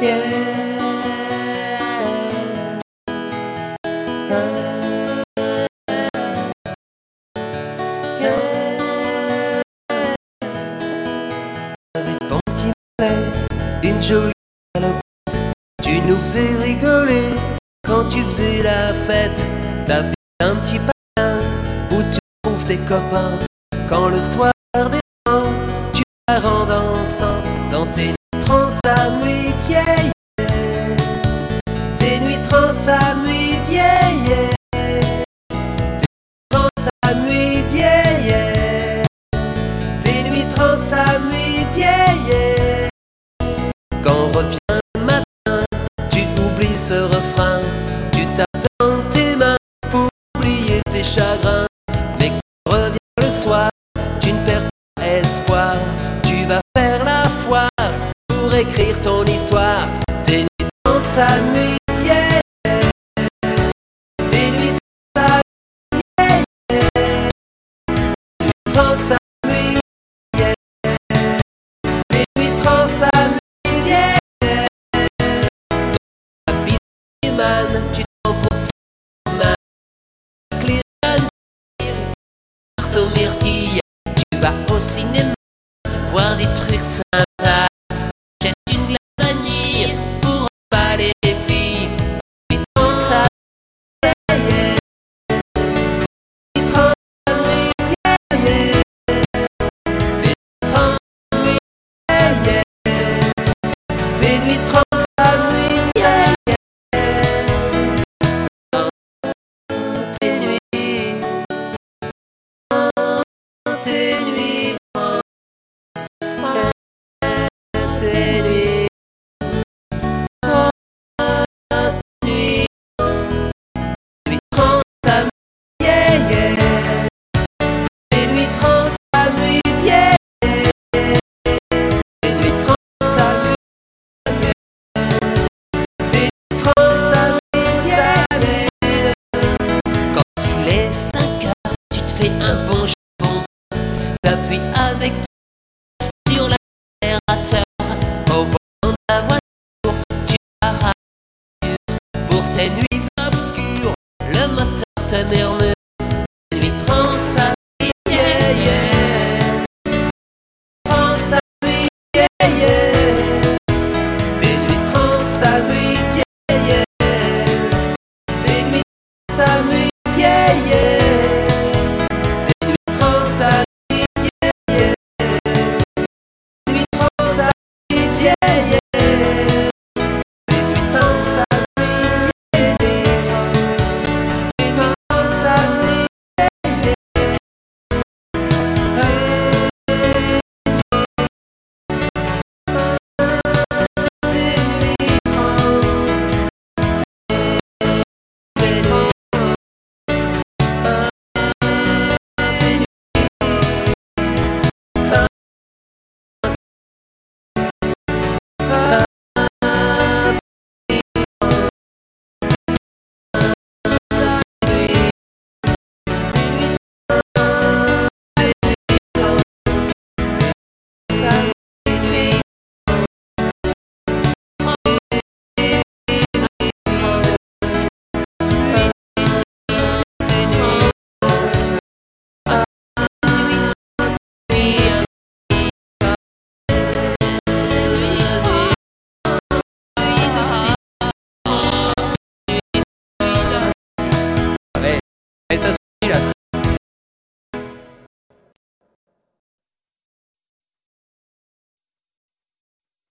Avec ton petit mollet, une jolie salopette, tu nous faisais rigoler quand tu faisais la fête. T'as un petit patin où tu trouves tes copains quand le soir descend, tu pars en dansant dans tes nuits trans à nuit, yeah, yeah. Tes nuits trans à nuit, yeah, yeah. Tes nuits trans à nuit, yeah, yeah. Tes nuits trans à nuit, yeah, yeah. Quand revient le matin, tu oublies ce refrain, tu tapes dans tes mains pour oublier tes chagrins. Mais quand revient le soir, tu ne perds pas espoir, tu vas faire la foire pour écrire ton histoire. Tes nuits trans à nuit, yeah, yeah. Tes nuits trans à nuit, yeah, yeah. Tes nuits trans à nuit, yeah, yeah. Tes nuits trans à nuit, yeah, yeah. Dans la bite man, tu t'en pour Superman. Avec les jeunes filles, partent aux myrtilles. Tu vas au cinéma, voir des trucs sympas. Jette une glace vanille pour emballer les filles. Tes nuits trans à nuit, yeah, yeah. Tes nuits trans à nuit, yeah, yeah. Tes nuits trans à nuit, yeah, yeah. Tes nuits trans à nuit, yeah, yeah. Oh, tes nuits, oh, tes nuits trans, tes nuits, oh, tes nuits trans à nuit, yeah, yeah. Tes nuits trans à nuit, yeah, yeah. Tes nuits trans à nuit, tes nuits trans à nuit, yeah, yeah. Quand il est 5 heures, tu te fais un bon jambon, t'appuies avec sur l'accélérateur. Au volant de la voiture, tu pars à pour tes nuits obscures. Le moteur te murmure